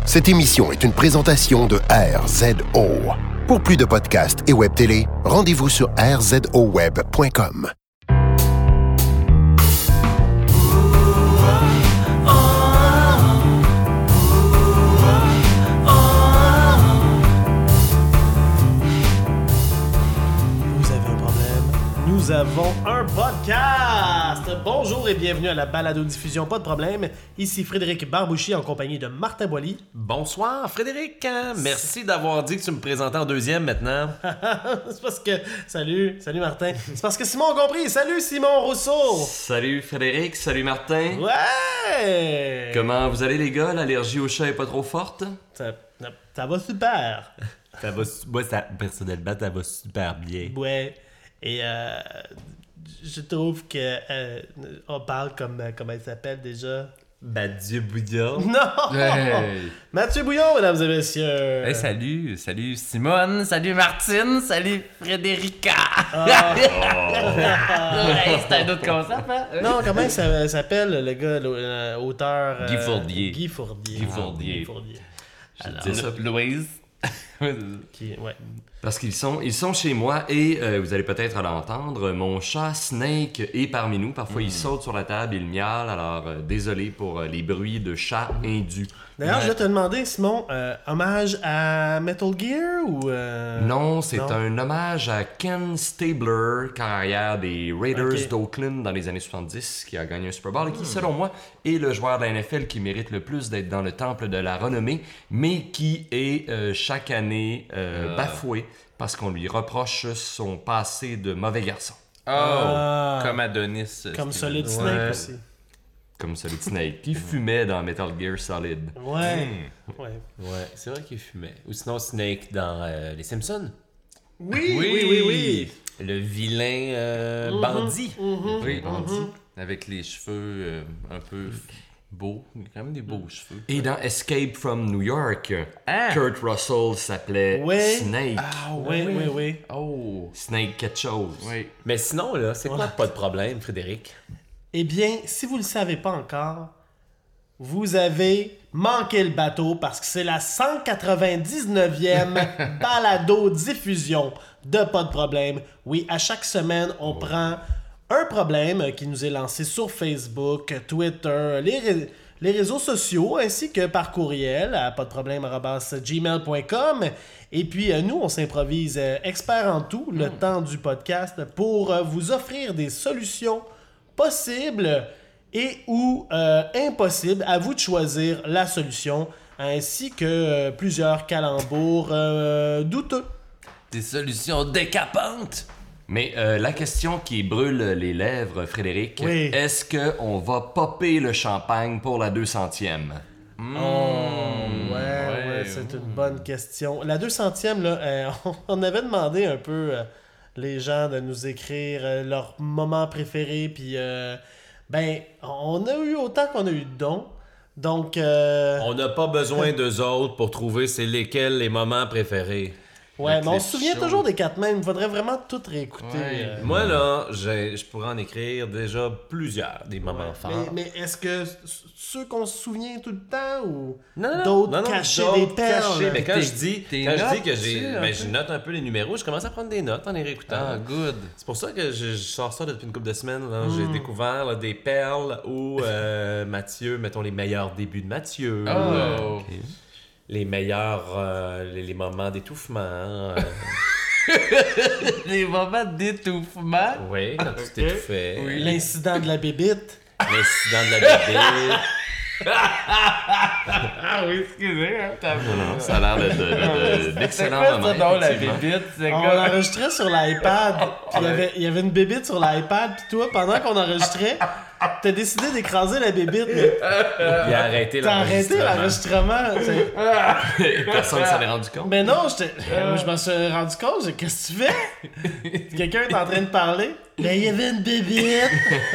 Cette émission est une présentation de RZO. Pour plus de podcasts et web télé, rendez-vous sur rzoweb.com. Nous avons un podcast! Bonjour et bienvenue à la balado-diffusion Pas de problème. Ici Frédéric Barbouchi en compagnie de Martin Boily. Bonsoir Frédéric, merci d'avoir dit que tu me présentais en deuxième maintenant. C'est parce que... Salut Martin. C'est parce que Simon a compris. Salut Simon Rousseau! Salut Frédéric, salut Martin. Ouais! Comment vous allez les gars? L'allergie au chat est pas trop forte? Ça va super. Personnellement, ça va super bien. Ouais. Et je trouve que on parle comme comment il s'appelle déjà? Mathieu Bouillon. Non! Hey. Mathieu Bouillon, mesdames et messieurs! Hey, salut Simone, salut Martine, salut Frédérica! Hey, c'est un autre concept, hein? Non, comment il s'appelle le gars, l'auteur? Guy Fournier. Guy Fournier. Guy Fournier. Alors, C'est ça. Louise. ouais. Parce qu'ils sont chez moi et vous allez peut-être l'entendre, mon chat Snake est parmi nous. Parfois il saute sur la table, il miaule, alors désolé pour les bruits de chat indus. D'ailleurs, je vais te demander, Simon, hommage à Metal Gear ou... Non, c'est non? un hommage à Ken Stabler, carrière des Raiders d'Oakland dans les années 70, qui a gagné un Super Bowl et qui, selon moi, est le joueur de la NFL qui mérite le plus d'être dans le temple de la renommée, mais qui est chaque année bafoué parce qu'on lui reproche son passé de mauvais garçon. Comme Adonis. Comme Solid Snake aussi. Comme Solid Snake, qui fumait dans Metal Gear Solid. Ouais. Ouais, c'est vrai qu'il fumait. Ou sinon Snake dans Les Simpsons. Oui. Le vilain bandit. Oui, bandit. Avec les cheveux un peu beaux. Il y a quand même des beaux cheveux. Et dans Escape from New York, Ah! Kurt Russell s'appelait Snake. Oui. Oh! Snake quelque chose. Oui. Mais sinon, là, c'est quoi pas de problème, Frédéric? Eh bien, si vous ne le savez pas encore, vous avez manqué le bateau parce que c'est la 199e balado-diffusion de Pas de problème. Oui, à chaque semaine, on prend un problème qui nous est lancé sur Facebook, Twitter, les réseaux sociaux, ainsi que par courriel à pasdeproblème@gmail.com. Et puis, nous, on s'improvise expert en tout le temps du podcast pour vous offrir des solutions possibles et ou impossibles. À vous de choisir la solution, ainsi que plusieurs calembours douteux. Des solutions décapantes! Mais la question qui brûle les lèvres, Frédéric, Oui. est-ce qu'on va popper le champagne pour la 200e? Ouais, c'est une bonne question. La 200e, là, on avait demandé un peu les gens de nous écrire leur moment préféré, puis on a eu autant qu'on a eu de dons. Donc, On n'a pas besoin d'eux autres pour trouver c'est lesquels les moments préférés. ouais, mais on les se souvient shows. toujours des quatre mêmes. Il faudrait vraiment tout réécouter. Ouais. Moi, là, je pourrais en écrire déjà plusieurs des moments forts. Mais est-ce que ceux qu'on se souvient tout le temps ou Non, d'autres cachés, d'autres des perles? cachés. Mais quand Tes- je dis tes que notes, j'ai, tu sais, un peu. je note un peu les numéros, je commence à prendre des notes en les réécoutant. Ah, good. C'est pour ça que je sors ça depuis une couple de semaines. Là. J'ai découvert là, des perles où Mathieu, mettons les meilleurs débuts de Mathieu. Oh! Les meilleurs les moments d'étouffement. Les moments d'étouffement. Oui, quand tu t'étouffais. Oui. L'incident de la bébite. L'incident de la bébé. Ah oui, excusez, hein, Ça a l'air d'excellents C'est quoi moments. ça, donc, la effectivement. bébite? C'est On quoi? enregistrait sur l'iPad. Puis il y avait une bébite sur l'iPad. Puis toi, pendant qu'on enregistrait, t'as décidé d'écraser la bébite. Mais Il a arrêté t'as arrêté l'enregistrement. Personne ne s'en est rendu compte. Mais non, je m'en suis rendu compte. Qu'est-ce que tu fais? Quelqu'un est en train de parler. Mais il y avait une bébite.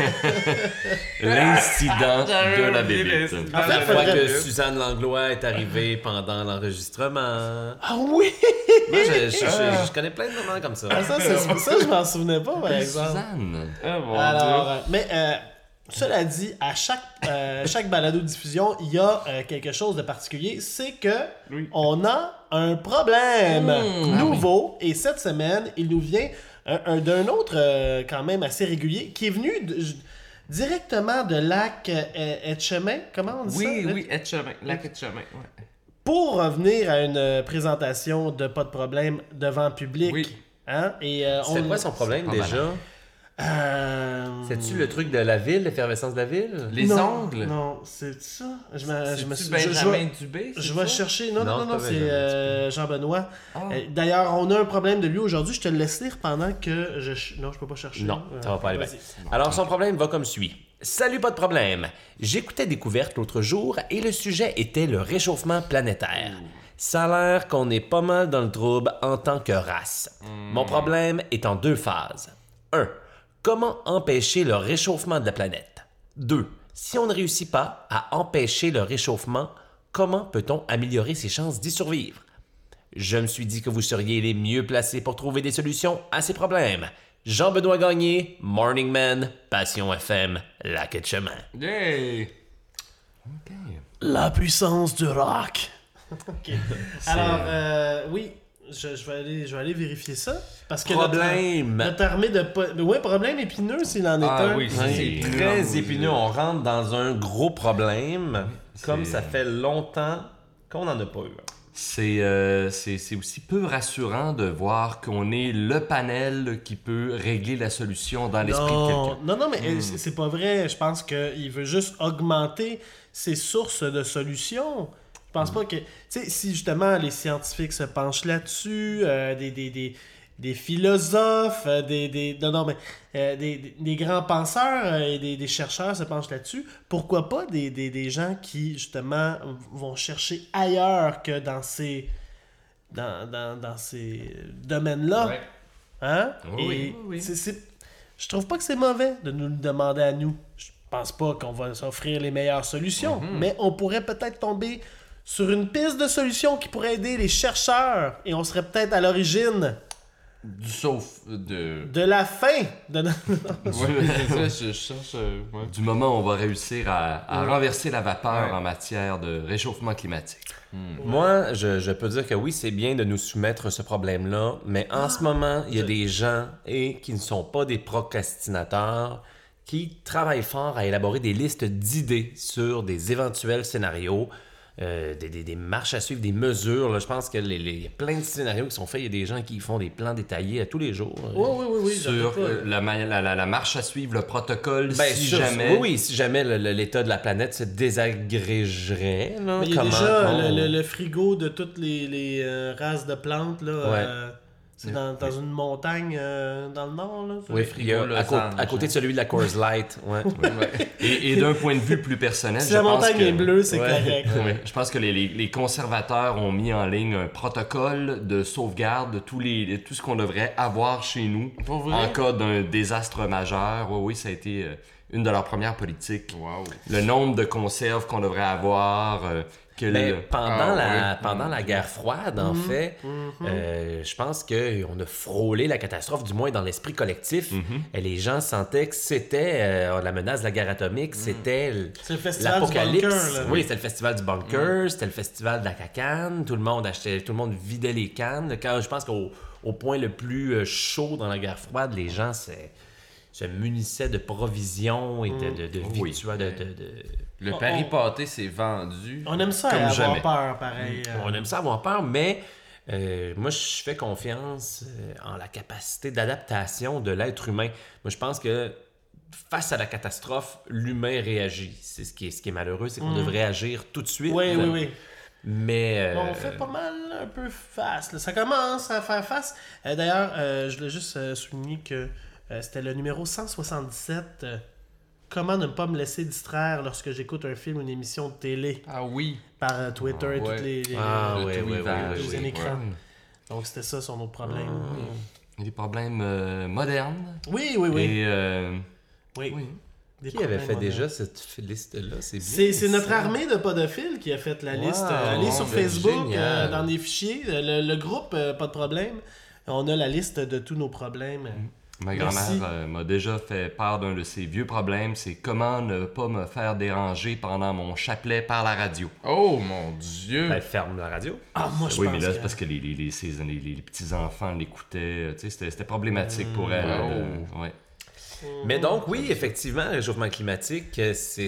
L'incident J'avais de la oublié bébite. l'incident. En fait, La fois faudrait- que Suzanne Langlois est arrivée pendant l'enregistrement. Ah oui! Moi, je connais plein de moments comme ça. Ah, ça, je m'en souvenais pas, par exemple. Suzanne. Oh mon Alors, mais Cela dit, à chaque balado-diffusion, il y a quelque chose de particulier. C'est que on a un problème nouveau. Et cette semaine, il nous vient d'un autre quand même assez régulier qui est venu directement de Lac Etchemin. Comment on dit ça? Oui, Etchemin. Lac Etchemin, ouais. Pour revenir à une présentation de Pas de problème devant public. Oui. Hein? Et, C'est quoi son problème pas déjà? C'est-tu le truc de la ville, l'effervescence de la ville? Les ongles? Non, c'est ça. C'est-tu Benjamin Dubé? Je vais chercher. Non, Non, c'est Benjamin Jean-Benoît. Ah. D'ailleurs, on a un problème de lui aujourd'hui. Je te le laisse lire pendant que je... Non, je peux pas chercher. Non, ça va pas aller bien. Vas-y. Alors, son problème va comme suit. Salut, pas de problème. J'écoutais Découverte l'autre jour et le sujet était le réchauffement planétaire. Ça a l'air qu'on est pas mal dans le trouble en tant que race. Mon problème est en 2 phases. 1. Comment empêcher le réchauffement de la planète? 2. Si on ne réussit pas à empêcher le réchauffement, comment peut-on améliorer ses chances d'y survivre? Je me suis dit que vous seriez les mieux placés pour trouver des solutions à ces problèmes. Jean-Benoît Gagné, Morning Man, Passion FM, Lac Etchemin. Yay! La puissance du rock. OK. Alors, oui, je vais aller vérifier ça. Parce que Problème. Notre armée de... Oui, problème épineux, s'il en est un. oui, C'est très épineux. On rentre dans un gros problème, comme ça fait longtemps qu'on n'en a pas eu. C'est aussi peu rassurant de voir qu'on est le panel qui peut régler la solution dans l'esprit de quelqu'un. Non, mais c'est pas vrai. Je pense qu'il veut juste augmenter ses sources de solutions. Je pense pas que... Tu sais, si justement les scientifiques se penchent là-dessus, des philosophes, des grands penseurs et des chercheurs se penchent là-dessus, pourquoi pas des gens qui, justement, vont chercher ailleurs que dans ces domaines-là. Ouais. Hein? Oui, Et je trouve pas que c'est mauvais de nous le demander à nous. Je pense pas qu'on va s'offrir les meilleures solutions, mais on pourrait peut-être tomber sur une piste de solution qui pourrait aider les chercheurs et on serait peut-être à l'origine de la fin de notre... Ouais, c'est ça, je cherche... ouais. Du moment où on va réussir à renverser la vapeur en matière de réchauffement climatique. Moi, je peux dire que oui, c'est bien de nous soumettre ce problème-là, mais en ce moment, il y a des gens qui ne sont pas des procrastinateurs qui travaillent fort à élaborer des listes d'idées sur des éventuels scénarios, des marches à suivre, des mesures. Là. Je pense qu'il y a plein de scénarios qui sont faits. Il y a des gens qui font des plans détaillés à tous les jours. Oui. Sur la marche à suivre, le protocole, jamais... Oui, si jamais l'état de la planète se désagrégerait. Là, Mais il y a déjà le frigo de toutes les races de plantes. Là, c'est dans une montagne dans le nord. Là, oui, il y a, à côté de celui de la Coors Light. Ouais. Et d'un point de vue plus personnel, si la montagne est bleue, c'est correct. Ouais. Je pense que les conservateurs ont mis en ligne un protocole de sauvegarde de tout ce qu'on devrait avoir chez nous en cas d'un désastre majeur. Oui, ça a été une de leurs premières politiques. Wow. Le nombre de conserves qu'on devrait avoir... pendant la guerre froide, en fait, je pense qu'on a frôlé la catastrophe, du moins dans l'esprit collectif. Et les gens sentaient que c'était la menace de la guerre atomique, c'était l'apocalypse. Oui, c'était le festival du bunker, c'était le festival de la cacane. Tout le monde vidait les cannes. Quand, je pense qu'au point le plus chaud dans la guerre froide, les gens se munissaient de provisions et de victuailles. Le pari pâté s'est vendu. On aime ça avoir peur, pareil. On aime ça avoir peur, mais moi, je fais confiance en la capacité d'adaptation de l'être humain. Moi, je pense que face à la catastrophe, l'humain réagit. C'est ce qui est malheureux, c'est qu'on devrait agir tout de suite. Oui. Mais... on fait pas mal un peu face. Là. Ça commence à faire face. D'ailleurs, je voulais juste souligner que c'était le numéro 177... Comment ne pas me laisser distraire lorsque j'écoute un film ou une émission de télé. Ah oui. Par Twitter et toutes les deuxième écran. Donc c'était ça son autre problème. Des problèmes modernes. Oui. Oui. Qui avait fait déjà cette liste-là? C'est notre armée de podophiles qui a fait la liste. Allez sur Facebook, dans les fichiers, le groupe Pas de problème. On a la liste de tous nos problèmes. Ma Merci. grand-mère m'a déjà fait part d'un de ses vieux problèmes, c'est comment ne pas me faire déranger pendant mon chapelet par la radio. Oh mon Dieu! Ben, ferme la radio. Ah, moi, je Oui, pense mais là, c'est que- parce que les petits-enfants l'écoutaient. Tu sais, c'était problématique pour elle. Ouais. Mais donc, oui, effectivement, le réchauffement climatique,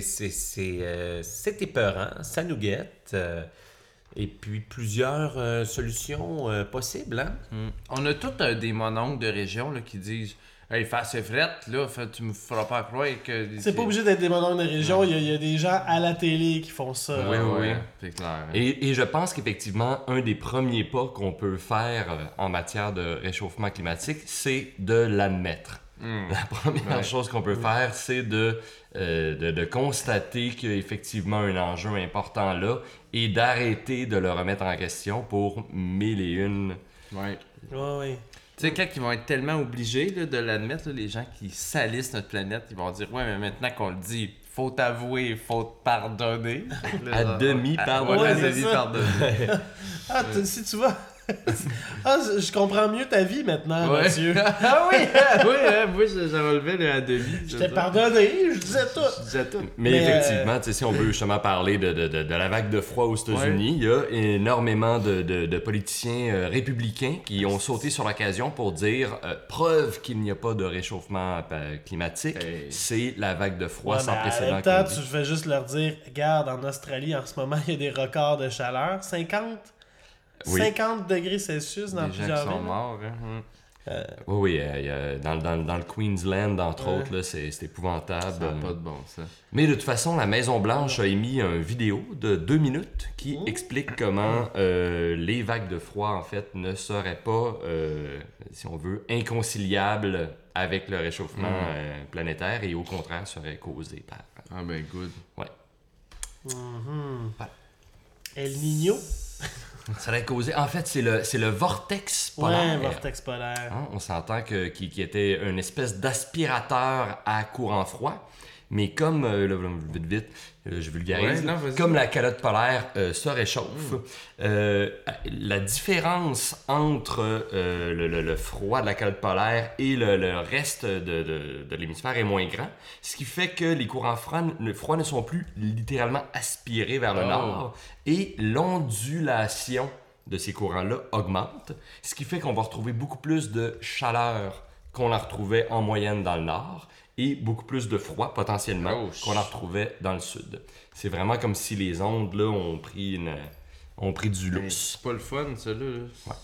c'est épeurant, ça nous guette. Et puis, plusieurs solutions possibles, hein? On a tous des mononcles de région là, qui disent Hey, fais assez frette, là, tu me feras pas croire que. C'est pas obligé d'être des mononcles de région, il y a des gens à la télé qui font ça. Oui, oui, oui. C'est clair. Hein. Et je pense qu'effectivement, un des premiers pas qu'on peut faire en matière de réchauffement climatique, c'est de l'admettre. La première chose qu'on peut faire, c'est de constater qu'il y a effectivement un enjeu important là et d'arrêter de le remettre en question pour mille et une. Ouais. Ouais, ouais. Tu sais, quand ils vont être tellement obligés là, de l'admettre, là, les gens qui salissent notre planète, ils vont dire Ouais, mais maintenant qu'on le dit, faut t'avouer, faut te pardonner. À demi pardonner. Ouais, c'est à demi ça. pardonner. Ah, si tu vois. Ah, je comprends mieux ta vie maintenant, Ouais. Mathieu. Ah oui, oui, hein, moi j'ai relevé le à demi. Je t'ai pardonné, je disais tout. Je disais tout. Mais Mais, effectivement, tu sais, si on veut justement parler de la vague de froid aux États-Unis, il y a énormément de politiciens républicains qui ont sauté sur l'occasion pour dire preuve qu'il n'y a pas de réchauffement climatique, c'est la vague de froid Ouais, sans mais en précédent. même temps, qu'on vit. tu fais juste leur dire regarde, en Australie, en ce moment, il y a des records de chaleur. 50 Oui. 50 degrés Celsius dans Des gens plusieurs qui sont villes. morts. Hein. Oui, il y a dans le Queensland, entre autres, là, c'est épouvantable. Ça n'a pas de bon sens. Mais de toute façon, la Maison-Blanche a émis une vidéo de 2 minutes qui explique comment les vagues de froid, en fait, ne seraient pas, si on veut, inconciliables avec le réchauffement planétaire et au contraire seraient causées par... Ah ben good. Ouais. El Niño. Ça aurait causé... En fait, c'est le vortex polaire. Ouais, vortex polaire. Hein, on s'entend qu'il était une espèce d'aspirateur à courant froid. Mais comme, là, vite, je vulgarise, Ouais, non, vas-y. comme la calotte polaire se réchauffe, la différence entre le froid de la calotte polaire et le reste de l'hémisphère est moins grand, ce qui fait que les courants froids ne sont plus littéralement aspirés vers le nord et l'ondulation de ces courants-là augmente, ce qui fait qu'on va retrouver beaucoup plus de chaleur qu'on la retrouvait en moyenne dans le nord et beaucoup plus de froid potentiellement qu'on la retrouvait dans le sud. C'est vraiment comme si les ondes là ont pris du lousse. C'est pas le fun, ça là.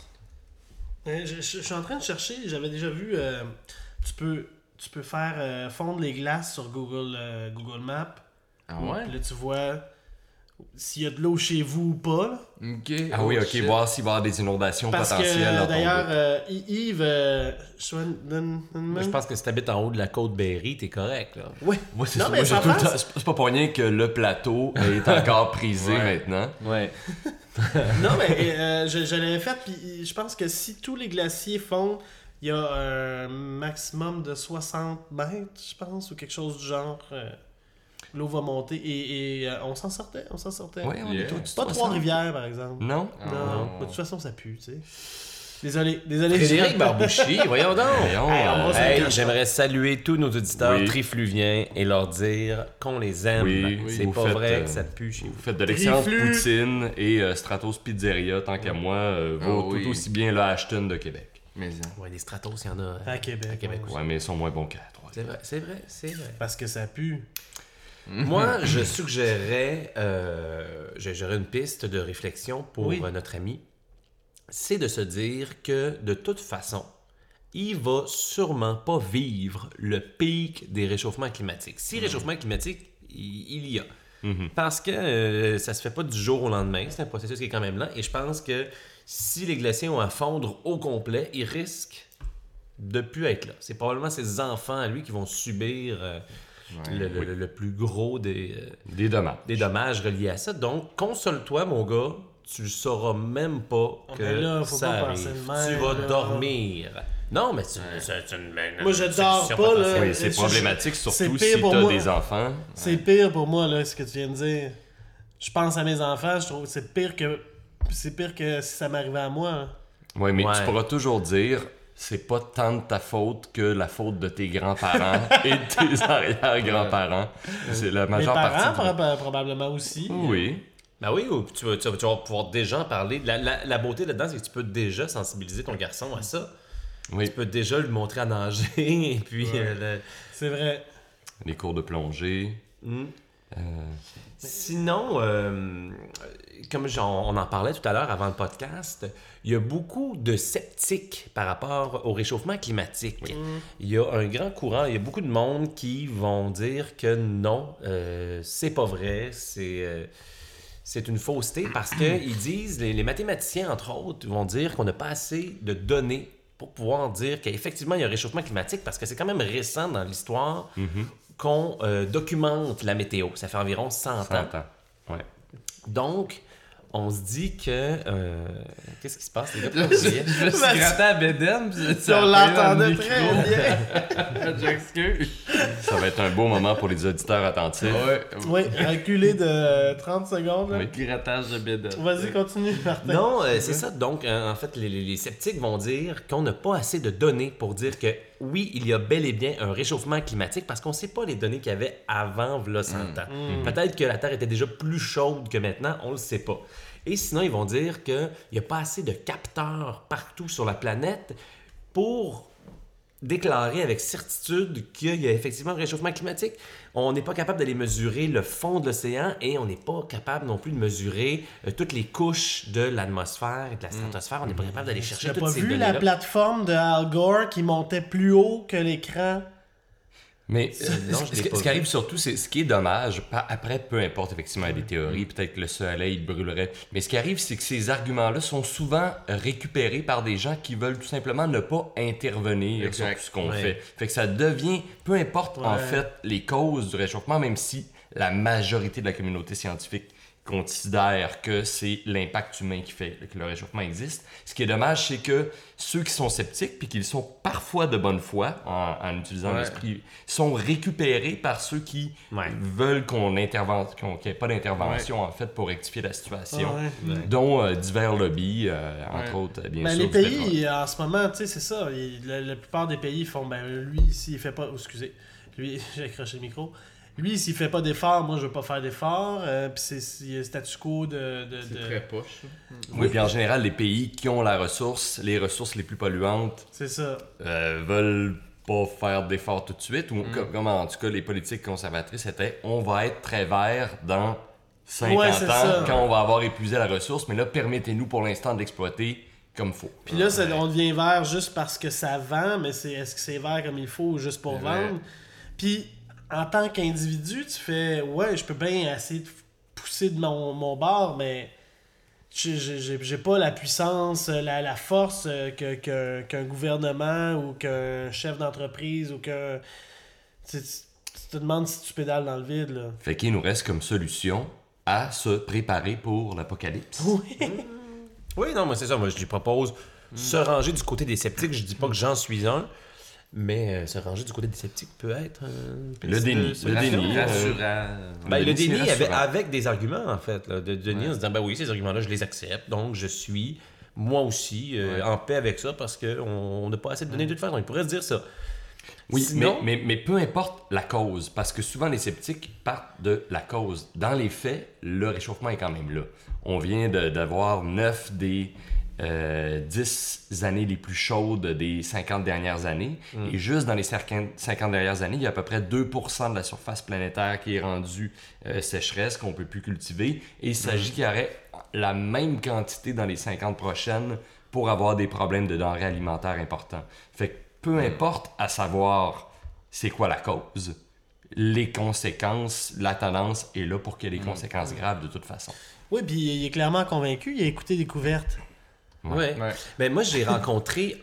Je suis en train de chercher, j'avais déjà vu, tu peux faire fondre les glaces sur Google Maps. Ah ouais? Puis là, tu vois s'il y a de l'eau chez vous ou pas. Là. Ok. Ah oui, ok, shit. voir s'il va y avoir des inondations Parce potentielles. dans que ton d'ailleurs, bout. Yves, Moi, je pense que si t'habites en haut de la côte Berry, t'es correct, là. Oui. Moi, c'est Non, ça. mais Moi, j'ai ça tout le passe. temps- c'est pas pour rien que le plateau est encore prisé maintenant. Ouais. Non, mais je l'avais fait, puis je pense que si tous les glaciers fondent, il y a un maximum de 60 mètres, je pense, ou quelque chose du genre. L'eau va monter et on s'en sortait. Oui, on est au-dessus de Pas 60. Trois-Rivières, par exemple. Non? Non. Mais de toute façon, ça pue, tu sais. Désolé. Frédéric Barbouchi, voyons donc! Voyons, Hey, on va se Hey, le j'aimerais saluer tous nos auditeurs Oui. trifluviens et leur dire qu'on les aime. Oui, C'est vous pas faites, vrai que ça pue chez vous. Vous faites de l'excellente Triflu. poutine et Stratos Pizzeria, tant qu'à moi, vaut oui. tout aussi bien le Ashton de Québec. Mais Ouais, des Stratos, il y en a À Québec. à Québec. ouais. Ouais, mais ils sont moins bons qu'à trois. C'est vrai. Parce que ça pue. Moi, je suggérerais, j'aurais une piste de réflexion pour Oui. notre ami. C'est de se dire que, de toute façon, il va sûrement pas vivre le pic des réchauffements climatiques. Si réchauffement climatique, il y a. Parce que ça se fait pas du jour au lendemain. C'est un processus qui est quand même lent. Et je pense que si les glaciers ont à fondre au complet, ils risquent de plus être là. C'est probablement ses enfants à lui qui vont subir le plus gros des dommages reliés à ça. Donc, console-toi, mon gars. Tu sauras même pas que ben là, faut ça pas arrive. penser de même, Tu vas là. dormir. Non, mais c'est une Moi, je dors pas, là. Oui, c'est je- problématique, c'est surtout pire si pour t'as moi. des enfants. C'est pire pour moi, là, ce que tu viens de dire. Je pense à mes enfants, je trouve que c'est pire que si ça m'arrivait à moi. Là. Oui, mais Ouais. tu pourras toujours dire c'est pas tant de ta faute que la faute de tes grands-parents et de tes arrière-grands-parents. C'est la Mes majeure parents, partie. probablement aussi. Oui. Ben oui, ou tu vas pouvoir déjà en parler. La beauté là-dedans, c'est que tu peux déjà sensibiliser ton garçon à ça. Oui. Tu peux déjà lui montrer à nager, et puis... C'est vrai. Les cours de plongée. Sinon, comme on en parlait tout à l'heure avant le podcast, il y a beaucoup de sceptiques par rapport au réchauffement climatique. Il y a un grand courant, il y a beaucoup de monde qui vont dire que non, c'est pas vrai, c'est une fausseté parce qu'ils disent, les mathématiciens entre autres, vont dire qu'on n'a pas assez de données pour pouvoir dire qu'effectivement il y a un réchauffement climatique parce que c'est quand même récent dans l'histoire qu'on documente la météo. Ça fait environ 100 ans. 100 ans. Ouais. Donc, on se dit que... qu'est-ce qui se passe, les gars? Je me suis gratté à Bédène, puis Si on l'entendait très bien. J'excuse. Ça va être un beau moment pour les auditeurs attentifs. Oui, reculé de 30 secondes. là. Oui. Grattage de Bédène. Vas-y, continue, Martin. Non, c'est ça. Donc, en fait, les sceptiques vont dire qu'on n'a pas assez de données pour dire que oui, il y a bel et bien un réchauffement climatique parce qu'on ne sait pas les données qu'il y avait avant v'là 100 ans. Peut-être que la Terre était déjà plus chaude que maintenant, on ne le sait pas. Et sinon, ils vont dire qu'il n'y a pas assez de capteurs partout sur la planète pour déclarer avec certitude qu'il y a effectivement un réchauffement climatique. On n'est pas capable d'aller mesurer le fond de l'océan et on n'est pas capable non plus de mesurer toutes les couches de l'atmosphère et de la stratosphère. On n'est pas capable d'aller chercher J'ai toutes pas ces vu données-là. la plateforme de Al Gore qui montait plus haut que l'écran. Mais non, je l'ai pas ce qui vu. arrive surtout, c'est ce qui est dommage. Après, peu importe, effectivement, il y a des théories, peut-être que le soleil brûlerait. Mais ce qui arrive, c'est que ces arguments-là sont souvent récupérés par des gens qui veulent tout simplement ne pas intervenir sur tout ce qu'on fait. Fait que ça devient, peu importe en fait les causes du réchauffement, même si la majorité de la communauté scientifique considère que c'est l'impact humain qui fait que le réchauffement existe. Ce qui est dommage, c'est que ceux qui sont sceptiques, puis qu'ils sont parfois de bonne foi, en utilisant l'esprit, sont récupérés par ceux qui veulent qu'il n'y ait pas d'intervention, en fait, pour rectifier la situation, dont divers lobbies, entre autres, bien sûr. Les du pays, pétrole. en ce moment, tu sais, c'est ça. La plupart des pays font, lui, s'il fait pas... Lui, j'ai accroché le micro. Lui, s'il fait pas d'efforts, moi, je veux pas faire d'efforts. Puis il y a statu quo de... C'est très poche. Oui, puis en général, les pays qui ont les ressources les plus polluantes, C'est ça. veulent pas faire d'efforts tout de suite, ou comme en tout cas les politiques conservatrices étaient, on va être très vert dans 50 ans, ça. quand on va avoir épuisé la ressource, mais là, permettez-nous pour l'instant de l'exploiter comme il faut. Puis là, on devient vert juste parce que ça vend, mais est-ce que c'est vert comme il faut ou juste pour vendre? Puis, en tant qu'individu, tu fais, je peux bien essayer de pousser de mon bord, mais j'ai pas la puissance, la force qu'un gouvernement ou qu'un chef d'entreprise ou qu'un... Tu te demandes si tu pédales dans le vide, là. Fait qu'il nous reste comme solution à se préparer pour l'apocalypse. Oui, non, mais c'est ça. Moi, je lui propose se ranger du côté des sceptiques. Je dis pas que j'en suis un, mais se ranger du côté des sceptiques peut être... Le déni. Rassurant. le déni rassurant. avec des arguments, en fait. Là, de déni en se disant, oui, ces arguments-là, je les accepte. Donc, je suis, moi aussi, en paix avec ça parce qu'on n'a pas assez de données de toute façon. Il pourrait se dire ça. Oui, Sinon- mais peu importe la cause, parce que souvent les sceptiques partent de la cause. Dans les faits, le réchauffement est quand même là. On vient d'avoir 9 des 10 années les plus chaudes des 50 dernières années. Et juste dans les 50 dernières années, il y a à peu près 2% de la surface planétaire qui est rendue sécheresse, qu'on ne peut plus cultiver. Et il s'agit qu'il y aurait la même quantité dans les 50 prochaines pour avoir des problèmes de denrées alimentaires importants. Fait que peu importe à savoir c'est quoi la cause, les conséquences, la tendance est là pour qu'il y ait des conséquences graves de toute façon. Oui, puis il est clairement convaincu, il a écouté Découverte. Ouais. Ben, moi, j'ai rencontré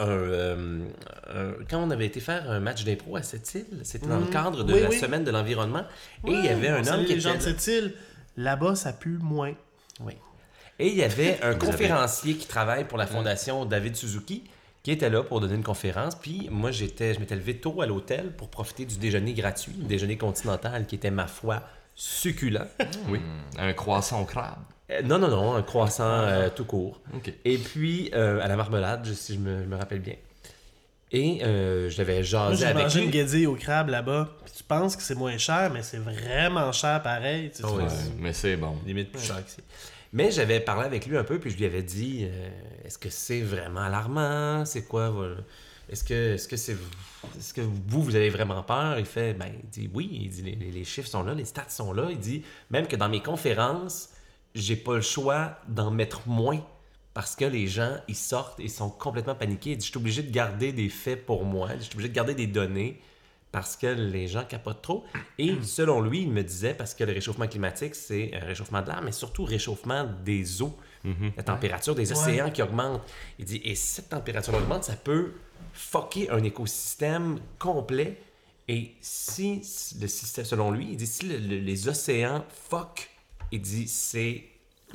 quand on avait été faire un match d'impro à Sept-Îles, c'était dans le cadre de la semaine de l'environnement, et il y avait un homme qui les gens de était... cette île. Là-bas, ça pue moins. Oui. Et il y avait un conférencier qui travaille pour la fondation David Suzuki qui était là pour donner une conférence. Puis moi, je m'étais levé tôt à l'hôtel pour profiter du déjeuner gratuit, le déjeuner continental qui était, ma foi, succulent. Oui, un croissant au crabe. Non, un croissant tout court. OK. Et puis, à la marmelade, si je me rappelle bien. Et je l'avais Moi, jasé j'ai avec mangé lui. une guédille au crabe là-bas. Puis tu penses que c'est moins cher, mais c'est vraiment cher pareil. Tu sais, Oh, tu oui. vois. Mais c'est bon. Limite plus cher que c'est. Mais j'avais parlé avec lui un peu, puis je lui avais dit est-ce que c'est vraiment alarmant? C'est quoi? Est-ce que vous avez vraiment peur? Il fait il dit oui, il dit les chiffres sont là, les stats sont là. Il dit même que dans mes conférences, j'ai pas le choix d'en mettre moins parce que les gens ils sortent et sont complètement paniqués. Il dit je suis obligé de garder des faits pour moi, je suis obligé de garder des données. Parce que les gens capotent trop. Et selon lui, il me disait, parce que le réchauffement climatique, c'est un réchauffement de l'air, mais surtout réchauffement des eaux. La température des océans qui augmente. Il dit, et si cette température augmente, ça peut fucker un écosystème complet. Et si le système, selon lui, il dit, si les océans fuck, il dit, c'est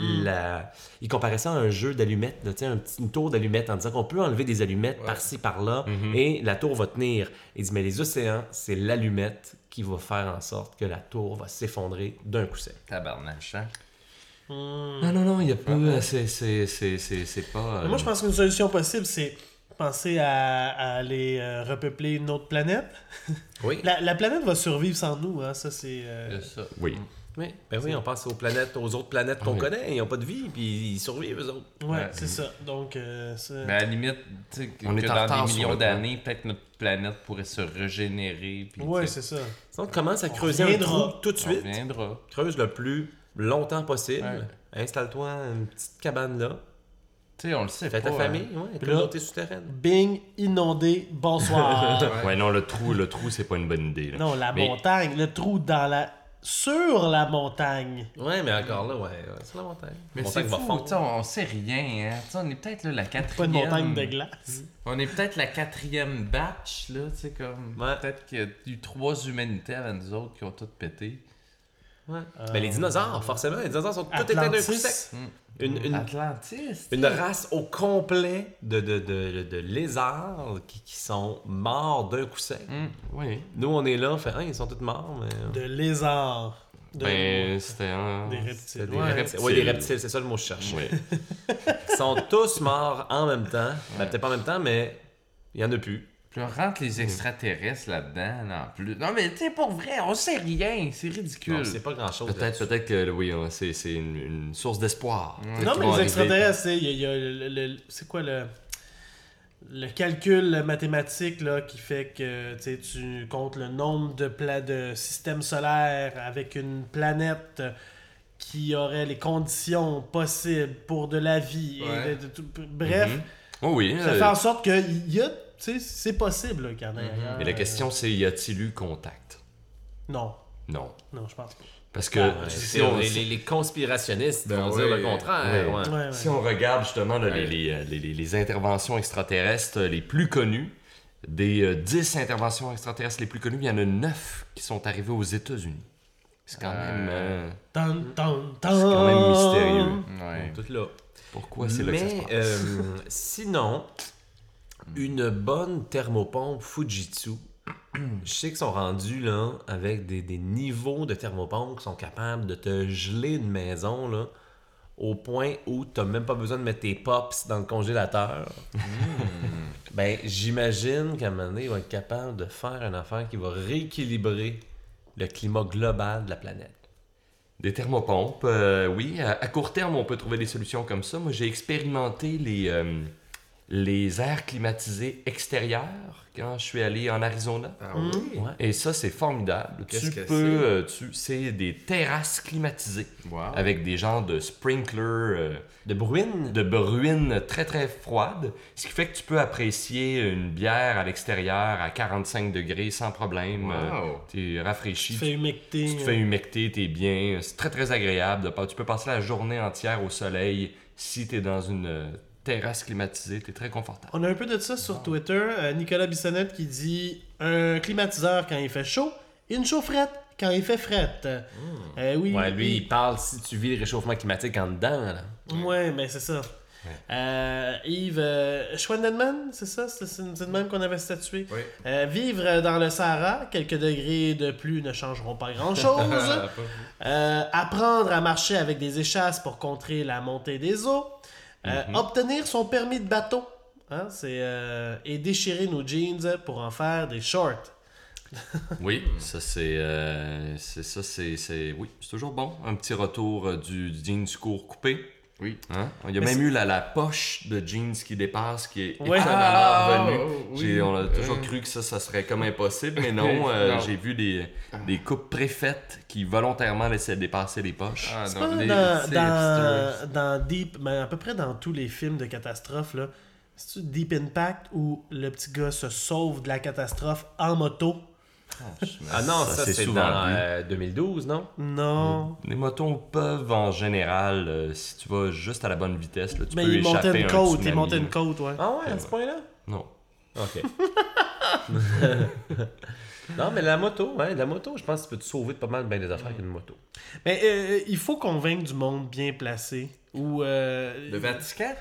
il comparait ça à un jeu d'allumettes, là, une tour d'allumettes, en disant qu'on peut enlever des allumettes par-ci, par-là, et la tour va tenir. Il dit, mais les océans, c'est l'allumette qui va faire en sorte que la tour va s'effondrer d'un coup sec. Tabarnache, hein? Non, il n'y a pas... C'est pas... Mais moi, je pense qu'une solution possible, c'est penser à aller repeupler une autre planète. Oui. La planète va survivre sans nous, hein. Ça, c'est... C'est ça. Oui. Oui, oui, on pense aux autres planètes qu'on connaît, ils n'ont pas de vie, puis ils survivent, eux autres. Ouais, c'est ça. Donc, Mais à la limite, tu sais, On que est en dans retard des sur millions le plan. d'années, peut-être notre planète pourrait se régénérer. Puis, ouais, tu sais, c'est ça. Si on commence à creuser un reviendra. trou tout de on suite, reviendra. creuse le plus longtemps possible, Ouais. installe-toi une petite cabane là, Tu sais, on le sait fais pas. ta famille, ouais, Puis là- communauté souterraine. Bing, inondé, bonsoir. Ouais, non, le trou, c'est pas une bonne idée. Là. Non, la Mais- montagne, le trou sur la montagne. Ouais, mais encore là, ouais, sur la montagne. Mais La c'est montagne va fou, fondre. tu sais, on sait rien. Hein. Tu sais, on est peut-être là, la Pas une quatrième... montagne de glace. On est peut-être la quatrième batch, là, tu sais, comme... Ouais. Peut-être qu'il y a eu 3 humanités avant nous autres qui ont toutes pété. Ouais. Ben, les dinosaures, forcément, les dinosaures sont tous éteints d'un coup Atlantis. sec. Une Atlantis. Une race au complet de lézards qui sont morts d'un coup sec. Oui. Nous, on est là, on fait, ils sont tous morts, mais... De lézards. De... Ben, c'était un... Des C'est reptiles. des Ouais. reptiles. Oui, des reptiles, c'est ça le mot que je cherche. Oui. Ils sont tous morts en même temps. Ben, peut-être pas en même temps, mais il y en a plus. Puis on rentre les extraterrestres là-dedans, là, en plus. Non, mais tu sais, pour vrai, on sait rien. C'est ridicule. Non, c'est pas grand-chose. Peut-être que, oui, c'est une source d'espoir. Peut-être Non, qu'ils mais vont les arriver. extraterrestres, il y a c'est quoi le calcul mathématique là, qui fait que tu comptes le nombre de systèmes solaires avec une planète qui aurait les conditions possibles pour de la vie. Ouais. Bref, Oh oui. ça fait en sorte que c'est possible là, qu'il y en ait ailleurs. Mais la question, c'est, y a-t-il eu contact? Non, Non. je pense pas. Parce que Si les conspirationnistes vont dire le contraire. oui. Ouais. Ouais. Si on regarde justement là, les interventions extraterrestres les plus connues, des 10 interventions extraterrestres les plus connues, il y en a 9 qui sont arrivées aux États-Unis. C'est quand même... Tan, tan, tan. c'est quand même mystérieux. Ouais. Tout là. Pourquoi c'est là que ça se Mais passe? sinon, une bonne thermopompe Fujitsu, je sais qu'ils sont rendus là avec des niveaux de thermopompe qui sont capables de te geler une maison là, au point où tu n'as même pas besoin de mettre tes pops dans le congélateur. Ben, j'imagine qu'à un moment donné, ils vont être capables de faire une affaire qui va rééquilibrer le climat global de la planète. Des thermopompes, oui. À court terme, on peut trouver des solutions comme ça. Moi, j'ai expérimenté les airs climatisés extérieurs quand je suis allé en Arizona. Ah oui? Ouais. Et ça, c'est formidable. Qu'est-ce Tu que peux, c'est des terrasses climatisées Wow. avec des genres de sprinklers, De bruine? de bruines très très froides, ce qui fait que tu peux apprécier une bière à l'extérieur à 45 degrés sans problème. Wow. T'es rafraîchi, Tu te fais humecter. tu te fais humecter, t'es bien. C'est très très agréable. Tu peux passer la journée entière au soleil si t'es dans une terrasse climatisée, t'es très confortable. On a un peu de ça sur Twitter. Nicolas Bissonnette qui dit un climatiseur quand il fait chaud, une chaufferette quand il fait frette. Oui, Ouais, lui, il parle si tu vis le réchauffement climatique en dedans. Là. Ouais, mais c'est ça. Yves Schwendenman, c'est ça? C'est de même qu'on avait statué. Oui. Vivre dans le Sahara, quelques degrés de plus ne changeront pas grand-chose. Apprendre à marcher avec des échasses pour contrer la montée des eaux. Obtenir son permis de bateau Hein? Et déchirer nos jeans pour en faire des shorts. Oui, ça c'est oui, c'est toujours bon. Un petit retour du jeans court coupé. Oui. Hein? Il y a même eu la poche de jeans qui dépasse, qui est Ouais. étonnamment revenue. Oui. On a toujours cru que ça serait comme impossible, mais non. Non. J'ai vu des coupes préfaites qui volontairement laissaient dépasser les poches. Ah, C'est non, pas les hipsters. dans Deep, mais à peu près dans tous les films de catastrophe, là. C'est-tu Deep Impact où le petit gars se sauve de la catastrophe en moto? Ah non, Ça, ça, c'est c'est souvent dans vu. 2012, non? Non. Les motos peuvent en général, si tu vas juste à la bonne vitesse, là, tu Mais peux il montait échapper une à un côte, il tsunami, montait une là. côte, ouais. Ah ouais, à ce point-là? Non. OK. Non, mais la moto, je pense que tu peux te sauver de pas mal bien des affaires avec une moto. Mais il faut convaincre du monde bien placé. Ou Le Vatican?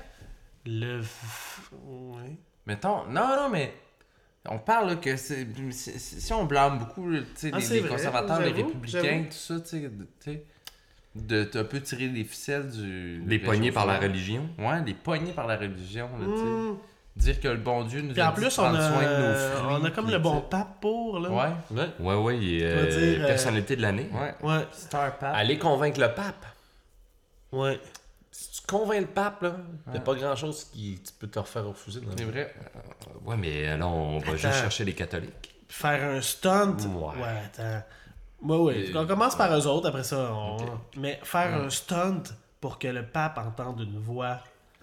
Ouais. Mettons, non, mais on parle là, que si on blâme beaucoup tu sais, Ah, c'est les vrai, conservateurs, les j'avoue, républicains, j'avoue. tout ça, tu sais, de un peu tirer les ficelles du... Les poignés par la réchauffement. religion. Ouais, les poignés par la religion, là, tu sais. Hmm. Dire que le bon Dieu nous Puis a en dit de plus, on prendre soin de nos a, fruits. on a comme puis, le bon tu pape pour, là. sais. Ouais, Ouais, il est Je veux dire, personnalité de l'année. ouais. Ouais. Star Pape. Aller convaincre le pape. Ouais. Si tu convaincs le pape, là, y a pas grand-chose qui tu peux te refaire refuser. Dans C'est vrai. Ouais, mais là, on va juste Attends. chercher les catholiques. Faire un stunt. Ouais. Attends. Ouais. On commence par eux autres, après ça, Mais faire un stunt pour que le pape entende une voix.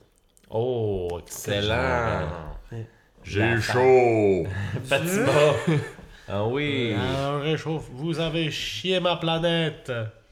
Oh, excellent! J'ai chaud! Fatima! Ah oui! Un réchauffe. Vous avez chié ma planète.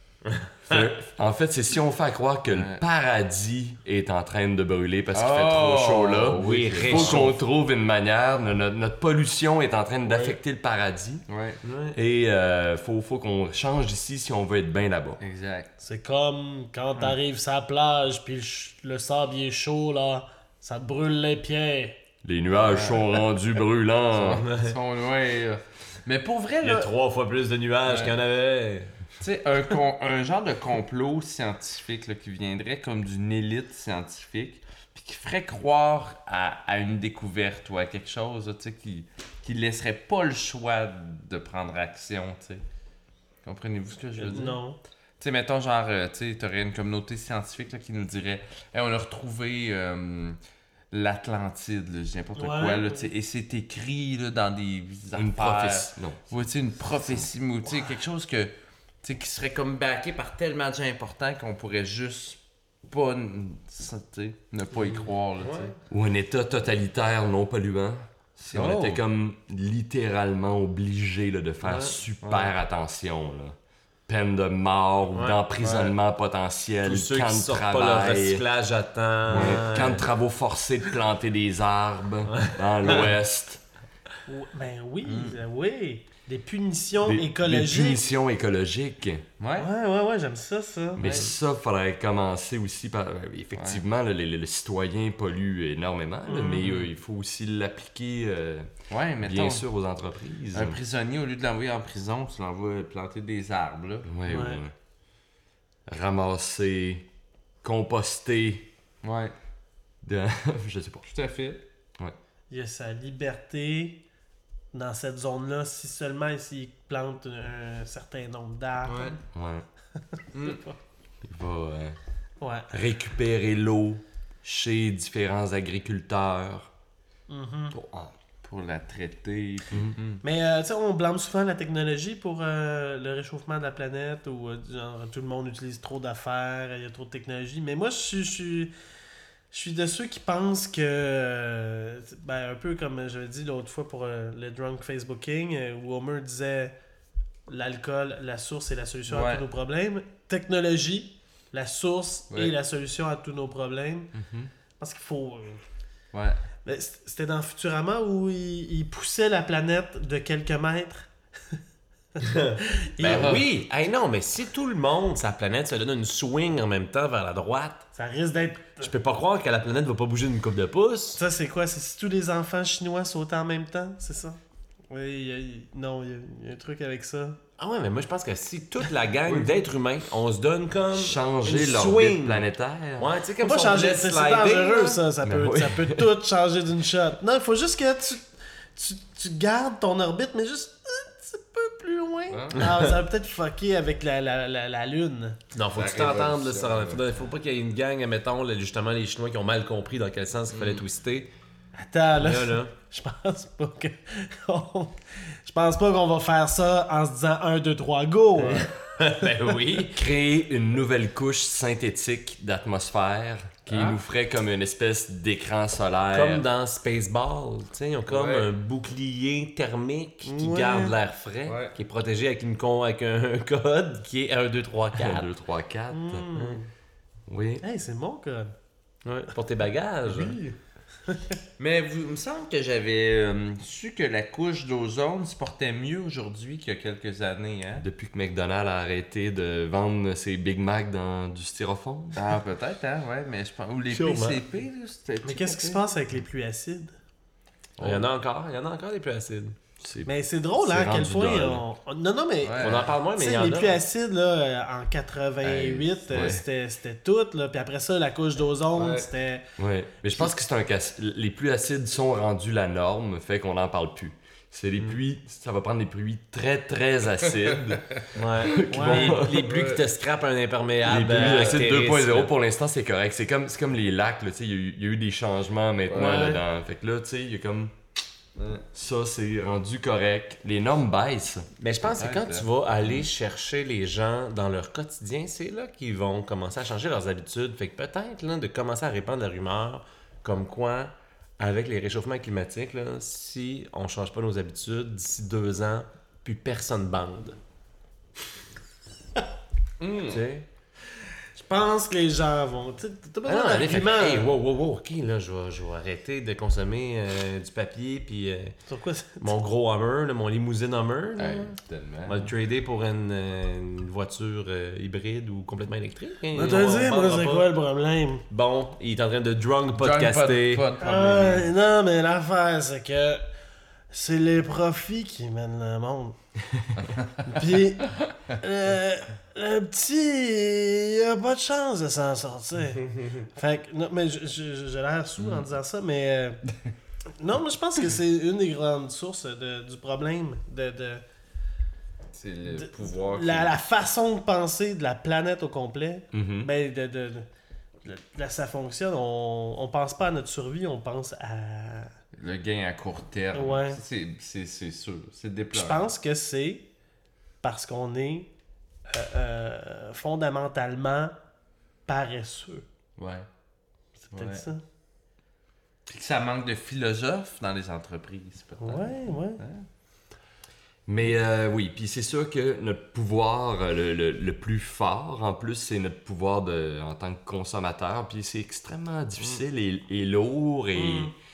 En fait, c'est si on fait croire que le paradis est en train de brûler parce qu'il fait trop chaud là. oui, Il faut réchauffe. qu'on trouve une manière. Notre pollution est en train d'affecter le paradis. Ouais, Et faut qu'on change d'ici si on veut être bien là-bas. exact. C'est comme quand t'arrives sur la plage, puis le sable il est chaud, là. Ça te brûle les pieds. Les nuages sont rendus brûlants. Ils sont loin, là. Mais pour vrai, Il y a là, 3 fois plus de nuages qu'il y en avait. tu sais, un genre de complot scientifique là, qui viendrait comme d'une élite scientifique, puis qui ferait croire à une découverte ou à quelque chose, là, tu sais, qui laisserait pas le choix de prendre action, tu sais. Comprenez-vous ce que je veux dire? Non. Tu sais, mettons, genre, tu sais, t'aurais une communauté scientifique là, qui nous dirait hey, on a retrouvé l'Atlantide, là, je dis n'importe Ouais. quoi, là, tu sais, et c'est écrit là, dans des Une affaires. prophétie. Non. Ouais, tu sais, une prophétie, ou tu sais, quelque chose que, tu sais, qui serait comme backé par tellement de gens importants qu'on pourrait juste pas, tu sais, ne pas y croire, là, tu sais. Ou un état totalitaire non polluant. Si on Oh. était comme littéralement obligé là, de faire super attention. Là. Peine de mort ou d'emprisonnement potentiel, Tous ceux camp qui de sortent pas leur travail, recyclage à temps. camp de travaux forcés de planter des arbres dans l'Ouest, Ben oui, oui. Des punitions des écologiques. punitions écologiques. Ouais. Ouais, j'aime ça. Mais ça, il faudrait commencer aussi par... effectivement, là, le citoyen pollue énormément, là, mais il faut aussi l'appliquer, Ouais, mettons, bien sûr, aux entreprises. un prisonnier, au lieu de l'envoyer en prison, tu l'envoies planter des arbres, là. Ouais, Ouais. ouais. Ramasser, composter, Ouais, je sais pas. tout à fait. Il y a sa liberté dans cette zone-là, si seulement s'il plante un certain nombre d'arbres. Ouais. Ouais. Il va Ouais. récupérer l'eau chez différents agriculteurs. Pour la traiter. puis- Mais tu sais, on blâme souvent la technologie pour le réchauffement de la planète ou genre, tout le monde utilise trop d'affaires, il y a trop de technologie. Mais moi, je suis de ceux qui pensent que, ben, un peu comme j'avais dit l'autre fois pour le drunk Facebooking, où Homer disait l'alcool, la source et la solution à Ouais. tous nos problèmes. Technologie, la source Ouais. et la solution à tous nos problèmes. Parce qu'il faut... Ouais. Mais c'était dans Futurama où il poussait la planète de quelques mètres. Ben oui! Hey non, mais si tout le monde, sa planète, se donne une swing en même temps vers la droite, Ça risque d'être... je peux pas croire que la planète va pas bouger d'une coupe de pouce. Ça, c'est quoi? C'est si tous les enfants chinois sautaient en même temps? C'est ça? Oui, non, il y a un truc avec ça. Ah ouais, mais moi je pense que si toute la gang d'êtres humains, on se donne comme Changer une l'orbite swing. planétaire. Ouais, tu sais, comme Pas si on changer, voulait c'est slider, dangereux là. ça. Ça peut, oui. ça peut tout changer d'une shot. Non, il faut juste que tu gardes ton orbite, mais juste un petit peu plus loin. Ah, ça va peut-être fucker avec la Lune. Non, faut que tu La t'entendes, là, révolution, ça. Faut pas qu'il y ait une gang, mettons, là, justement, les Chinois qui ont mal compris dans quel sens il fallait twister. Attends, là. Là. Je pense pas que. Je pense pas qu'on va faire ça en se disant 1, 2, 3, go! Ben oui. Créer une nouvelle couche synthétique d'atmosphère qui nous ferait comme une espèce d'écran solaire. Comme dans Spaceball, tu sais, ils ont comme Ouais. un bouclier thermique qui Ouais. garde l'air frais, Ouais. qui est protégé avec, avec un code qui est 1, 2, 3, 1, 4. 2, 3, 4. Oui. Hey, c'est mon code. Ouais, pour tes bagages. Mais il me semble que j'avais su que la couche d'ozone se portait mieux aujourd'hui qu'il y a quelques années. Hein? Depuis que McDonald's a arrêté de vendre ses Big Mac dans du styrofoam. Ah, peut-être, hein, ouais, mais je pense. Ou les Sûrement. PCP, là, c'était. Mais qu'est-ce qui se passe avec les pluies acides? Il y en a encore des plus acides. C'est Mais c'est drôle, C'est hein, à quel rendu point. dole. Non, mais. Ouais. On en parle moins, mais Tu il y sais, en les a. pluies acides, là, en 88, Ouais. c'était tout, là. Puis après ça, la couche d'ozone, Ouais. c'était. Ouais. Mais je pense que c'est un cas. Les pluies acides sont rendus la norme, fait qu'on n'en parle plus. C'est les pluies, ça va prendre des pluies très très acides. Ouais. Les pluies qui te scrapent un imperméable. Les pluies acides bactéries, 2.0 là. pour l'instant c'est correct. C'est comme les lacs, là, tu sais, il y a eu des changements maintenant Ouais. là-dedans. Fait que là, tu sais, il y a comme. Ça, c'est rendu correct. Les normes baissent. Mais je pense que quand Peut-être, tu vas aller chercher les gens dans leur quotidien, c'est là qu'ils vont commencer à changer leurs habitudes. Fait que peut-être là, de commencer à répandre la rumeur comme quoi, avec les réchauffements climatiques, là, si on change pas nos habitudes, d'ici 2 ans, plus personne bande. Tu sais? Je pense que les gens vont. Tu sais, t'as pas Ah non, besoin allez, fait que, d'arguments. hey, wow, ok, là, je vais arrêter de consommer du papier, puis Sur quoi c'est. mon gros Hummer, là, mon limousine Hummer, là, Hey, tellement. on va le trader pour une voiture hybride ou complètement électrique. Hein, Je vais te on le dire, moi, vendra c'est pas. quoi le problème? Bon, il est en train de drunk podcaster. Pas de problème. Non, mais l'affaire, c'est que c'est les profits qui mènent le monde. Puis, le petit, il a pas de chance de s'en sortir. Fait que, non, mais j'ai l'air sous en disant ça, mais. Non, mais je pense que c'est une des grandes sources du problème de C'est le pouvoir. la façon de penser de la planète au complet. Mhm. Ben, ça fonctionne. On pense pas à notre survie, on pense à. Le gain à court terme. Ouais. C'est sûr. C'est Je déplorable. pense que c'est parce qu'on est fondamentalement paresseux. Ouais. C'est peut-être Ouais. ça. Puis que ça manque de philosophes dans les entreprises, peut-être. Ouais. Mais oui, puis c'est sûr que notre pouvoir le plus fort, en plus, c'est notre pouvoir en tant que consommateur. Puis c'est extrêmement difficile et lourd et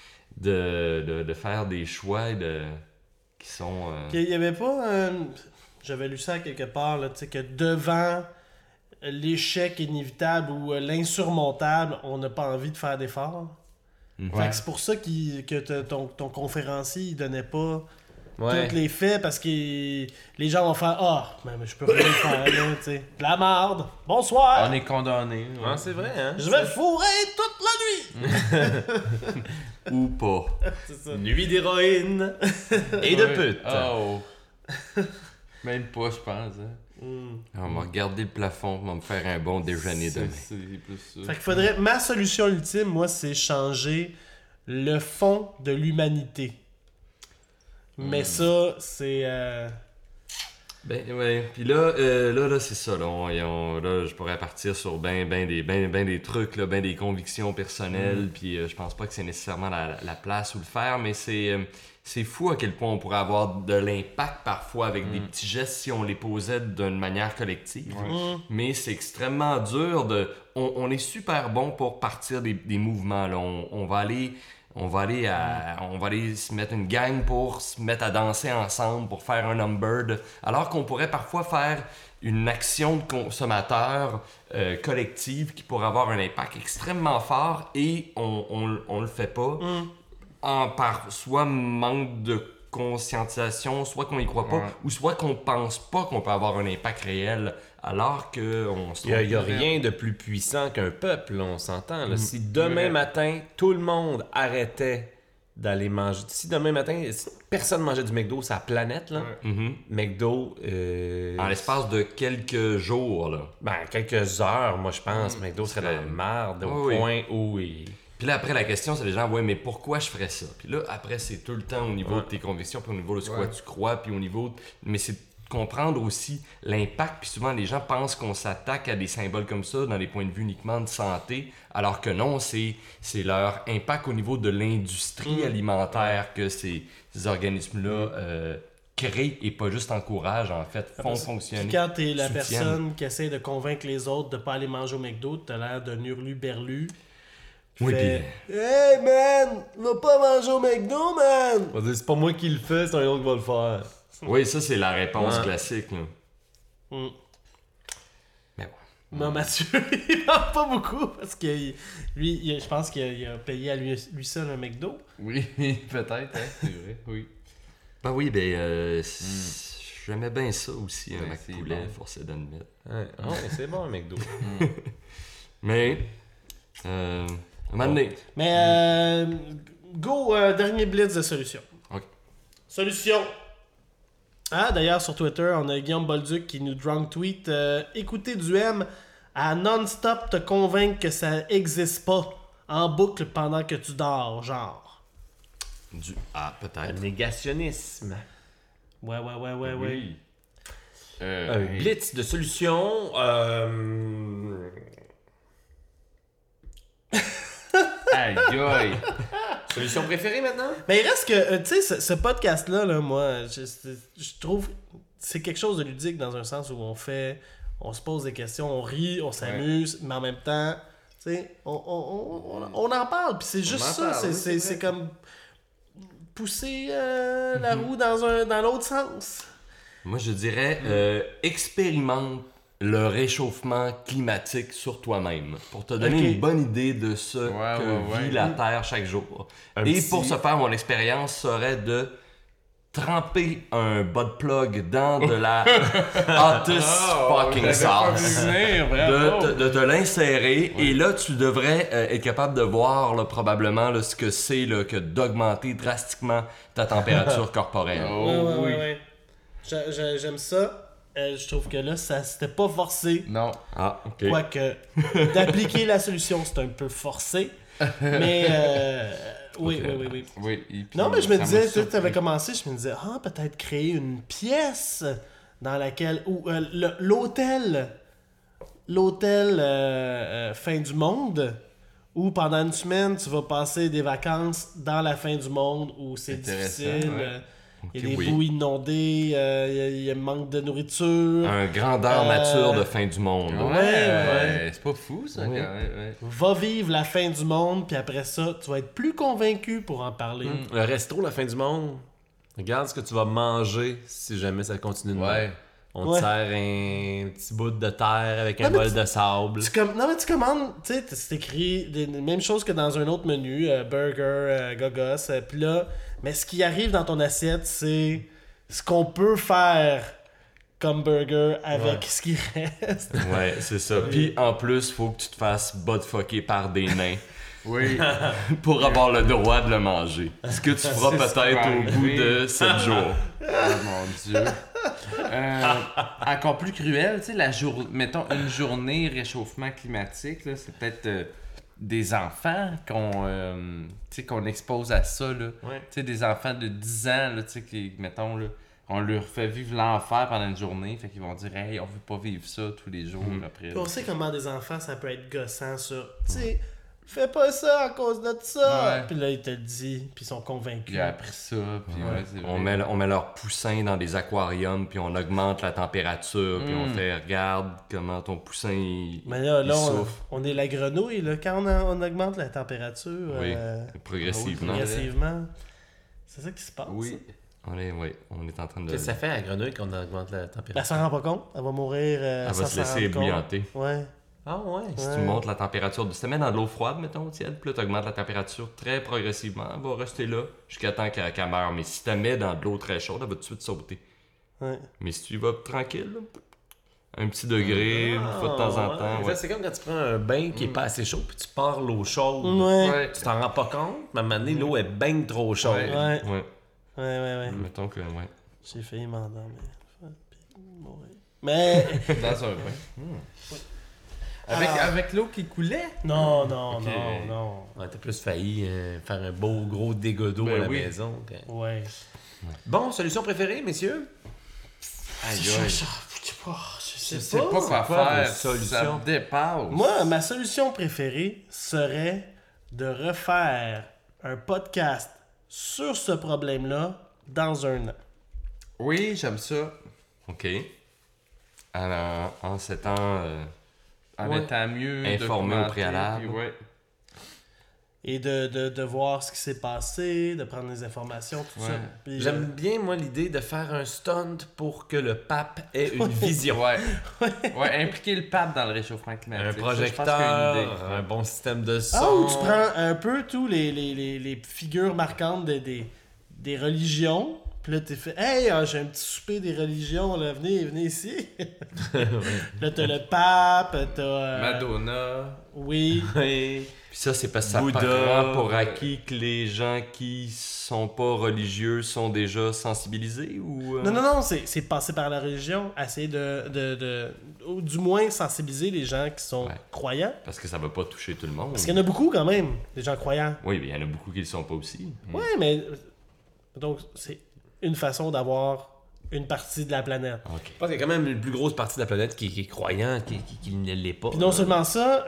de faire des choix qui sont... Il y avait pas j'avais lu ça quelque part, là, tu sais, que devant l'échec inévitable ou l'insurmontable, on n'a pas envie de faire d'efforts. Fait que c'est pour ça que ton conférencier, il donnait pas Ouais. tous les faits parce que les gens vont faire ah, mais je peux rien faire, là, tu sais. De la marde. Bonsoir. On est condamné. Ah, c'est vrai, hein? Je vais fourrer toute la nuit. Ou pas. C'est ça. Nuit d'héroïne et de pute. Oh. Même pas, je pense. Hein. On va regarder le plafond, on va me faire un bon déjeuner demain. C'est plus ça. Fait qu'il faudrait. Ma solution ultime, moi, c'est changer le fond de l'humanité. Mais ça, c'est. Ben ouais, puis là, c'est ça, là, je pourrais partir sur ben des trucs, là, ben des convictions personnelles, puis je pense pas que c'est nécessairement la place où le faire, mais c'est fou à quel point on pourrait avoir de l'impact parfois avec des petits gestes si on les posait d'une manière collective. Mais c'est extrêmement dur on est super bon pour partir des mouvements, là. On va aller se mettre une gang pour se mettre à danser ensemble, pour faire un number. Alors qu'on pourrait parfois faire une action de consommateur collective qui pourrait avoir un impact extrêmement fort et on le fait pas. Par soit manque de conscientisation, soit qu'on y croit pas, Ouais. ou soit qu'on pense pas qu'on peut avoir un impact réel, alors qu'on se Il y a trompe. rien de plus puissant qu'un peuple, là, on s'entend. Là. Si demain matin, tout le monde arrêtait d'aller manger... Si demain matin, personne mangeait du McDo sur la planète, là, Mhm. McDo... En l'espace de quelques jours, là. Ben, quelques heures, moi, je pense, McDo serait dans la merde au Oui. point où il... Puis là, après, la question, c'est les gens, ouais, mais pourquoi je ferais ça? Puis là, après, c'est tout le temps au niveau de tes convictions, puis au niveau de ce quoi tu crois, puis au niveau... Mais c'est de comprendre aussi l'impact, puis souvent, les gens pensent qu'on s'attaque à des symboles comme ça dans des points de vue uniquement de santé, alors que non, c'est leur impact au niveau de l'industrie alimentaire que ces organismes-là créent et pas juste encouragent, en fait, font Puis fonctionner. quand t'es la soutiennent. personne qui essaie de convaincre les autres de pas aller manger au McDo, t'as l'air d'un hurlu-berlu. Oui, Fait, hey man, va pas manger au McDo, man! On va dire, c'est pas moi qui le fais, c'est un autre qui va le faire. Oui, ça, c'est la réponse Ouais. classique, là. Mm. Mais bon. Non, Mathieu, il parle pas beaucoup parce que je pense qu'il a payé à lui seul un McDo. Oui, peut-être, hein, c'est vrai, oui. Ben oui, j'aimais bien ça aussi, un Ouais, Mac c'est poulet, bon. forcé d'admettre. Ouais, oh, c'est bon, un McDo. Mais, un moment donné, Mais go, dernier blitz de solution. Ok. Solution. Ah, d'ailleurs, sur Twitter, on a Guillaume Bolduc qui nous drunk tweet écouter du M à non-stop te convaincre que ça existe pas en boucle pendant que tu dors, genre. Ah, Un peut-être. négationnisme. Ouais. Oui. Un blitz de solutions. Aïe, aïe. Solution préférée maintenant? Mais il reste que, tu sais, ce podcast-là, là, moi, je trouve c'est quelque chose de ludique dans un sens où on se pose des questions, on rit, on s'amuse, mais en même temps, tu sais, on en parle, puis c'est juste en ça, parle, oui, c'est c'est vrai. comme pousser la roue dans l'autre sens. Moi, je dirais, expérimente le réchauffement climatique sur toi-même pour te donner Ok. une bonne idée de ce que ouais. vit la Terre chaque jour. Un Et petit- pour ce faire, mon expérience serait de tremper un butt plug dans de la hottest fucking sauce. De te l'insérer et là tu devrais être capable de voir là, probablement là, ce que c'est là, que d'augmenter drastiquement ta température corporelle. Ouais. J'aime ça. Je trouve que là, ça c'était pas forcé. Non. Ah, ok. Quoique, d'appliquer la solution, c'est un peu forcé. Mais, oui. Oui. et puis, Non, mais je me ça disais, m'a tu surpris. avais commencé, je me disais, peut-être créer une pièce dans laquelle, ou l'hôtel fin du monde, où pendant une semaine, tu vas passer des vacances dans la fin du monde, où c'est Intéressant, difficile, ouais. il y a des oui. boues inondées, il y a un manque de nourriture. Un grandeur nature de fin du monde. Ouais. C'est pas fou, ça, Ouais. quand même. Ouais. Va vivre la fin du monde, puis après ça, tu vas être plus convaincu pour en parler. Le resto, la fin du monde. Regarde ce que tu vas manger si jamais ça continue de Ouais. même. On Ouais. te sert un petit bout de terre avec un Non, mais bol de sable. Non, mais tu commandes, tu sais, c'est écrit les mêmes choses que dans un autre menu, burger, gogos, puis là, mais ce qui arrive dans ton assiette, c'est ce qu'on peut faire comme burger avec ce qui reste. Ouais, c'est ça. Puis en plus, faut que tu te fasses buttfucker par des nains Oui. pour avoir le droit de le manger. Ce que tu feras C'est ce qui peut-être va au bout arriver. de 7 jours. Oh mon Dieu. Encore plus cruel, tu sais, mettons une journée réchauffement climatique, là, c'est peut-être des enfants qu'on expose à ça. Là. Ouais. Tu sais, des enfants de 10 ans, là, tu sais, qui, mettons, là, on leur fait vivre l'enfer pendant une journée, fait qu'ils vont dire « Hey, on veut pas vivre ça tous les jours après. » On sait comment des enfants, ça peut être gossant, ça. Tu sais, fais pas ça à cause de ça. Ouais. Puis là, il te le dit, puis ils sont convaincus. Il a appris ça, puis ouais, c'est On vrai. met leurs poussins dans des aquariums, puis on augmente la température, puis on fait regarde comment ton poussin il, Mais là, il souffre on est la grenouille, là. Quand on augmente la température Oui. progressivement. progressivement, c'est ça qui se passe. Oui. On est en train de. Qu'est-ce que ça fait à la grenouille qu'on augmente la Elle température? s'en rend pas compte. Elle va mourir Elle va sans se s'en laisser rendre compte. ébouillanter. Ouais. Ah ouais. Si tu montes la température, si tu te mets dans de l'eau froide, mettons, tiède, puis là, tu augmentes la température très progressivement, elle va rester là jusqu'à temps qu'elle meure. Mais si tu la mets dans de l'eau très chaude, elle va tout de suite sauter. Ouais. Mais si tu y vas tranquille, là, un petit degré, une fois de temps en temps. Ça, c'est comme quand tu prends un bain qui est pas assez chaud, puis tu pars l'eau chaude. Ouais. Ouais. Tu t'en rends pas compte, mais à un moment donné, l'eau est bien trop chaude. Ouais. Ouais. Ouais. Mettons que, ouais. J'ai failli m'endormir. Puis mourir. Mais. Dans un bain. Avec l'eau qui coulait? Non. Ouais, t'as plus failli faire un beau gros dégât d'eau Ben à la oui. maison. Ouais. Bon, solution préférée, messieurs? Aïe, Je aïe. sais pas. quoi quoi faire. votre solution? Ça me dépasse. Moi, ma solution préférée serait de refaire un podcast sur ce problème-là dans un an. Oui, j'aime ça. OK. Alors, en 7 ans, En Ouais. étant mieux Informé au documenté, préalable. puis ouais. Et de voir ce qui s'est passé, de prendre les informations, tout Ouais. ça. Puis, J'aime bien, moi, l'idée de faire un stunt pour que le pape ait une vision. Ouais. Ouais, impliquer le pape dans le réchauffement climatique. Un Ça, je pense qu'il y a une projecteur, idée. un bon système de son. Ah, ou tu prends un peu tous les figures marquantes des religions. Puis là, t'es fait, hey, j'ai un petit souper des religions, là, venez ici. Là, t'as le pape, t'as. Madonna. Oui. Oui. puis ça, c'est parce que ça Bouddha, prend pour acquis que les gens qui sont pas religieux sont déjà sensibilisés ou... Non, c'est passer par la religion, essayer ou du moins sensibiliser les gens qui sont Ouais. croyants. Parce que ça va pas toucher tout le monde. Parce qu'il y en a beaucoup quand même, des gens croyants. Oui, mais il y en a beaucoup qui le sont pas aussi. Ouais, mais. Donc, c'est une façon d'avoir une partie de la planète. OK. Je pense qu'il y a quand même une plus grosse partie de la planète qui est croyant, qui ne l'est pas. Puis non seulement ça,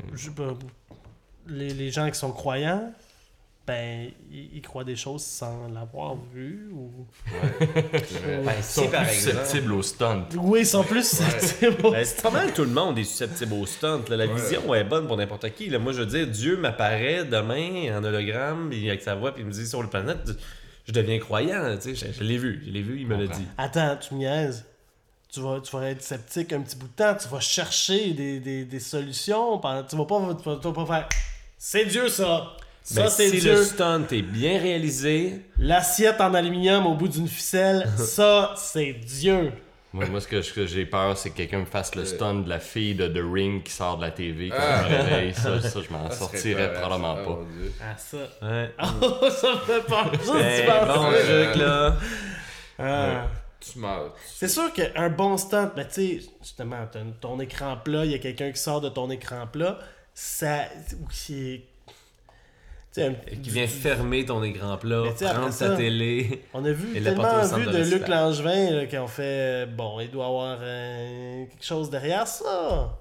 les gens qui sont croyants, ben, ils croient des choses sans l'avoir vu. Ou... Ben, Ils si, sont par plus exemple. susceptibles au stunt. Oui, ils sont plus susceptibles. Ben, c'est pas mal tout le monde est susceptible au stunt. Là. La vision est bonne pour n'importe qui. Là. Moi, je veux dire, Dieu m'apparaît demain en hologramme et avec sa voix, puis il me dit sur le planète, je deviens croyant. Tu sais, je l'ai vu, il me l'a dit. Attends, tu me niaises. Tu vas être sceptique un petit bout de temps, tu vas chercher des solutions. Tu vas pas faire c'est Dieu ça! Ça, Ben, c'est si Dieu. le stunt est bien réalisé, L'assiette en aluminium au bout d'une ficelle, ça, c'est Dieu. Moi, ce que j'ai peur, c'est que quelqu'un me fasse le stunt de la fille de The Ring qui sort de la TV quand je me réveille. Ça, je m'en sortirais probablement pas. Ah, ça. ouais. Oh, ça me fait peur. Juste Ben, d'y penser. bon truc, là. Ah. Tu meurs. C'est sûr qu'un bon stunt, ben, tu sais, justement, t'as ton écran plat, il y a quelqu'un qui sort de ton écran plat, ça. Qui Qui vient fermer ton écran plat, Mais tu sais, après prendre ça, ta télé. on a vu Et la porter tellement au centre vu de de Luc recyclage. Langevin là, qui ont fait bon, il doit y avoir quelque chose derrière ça.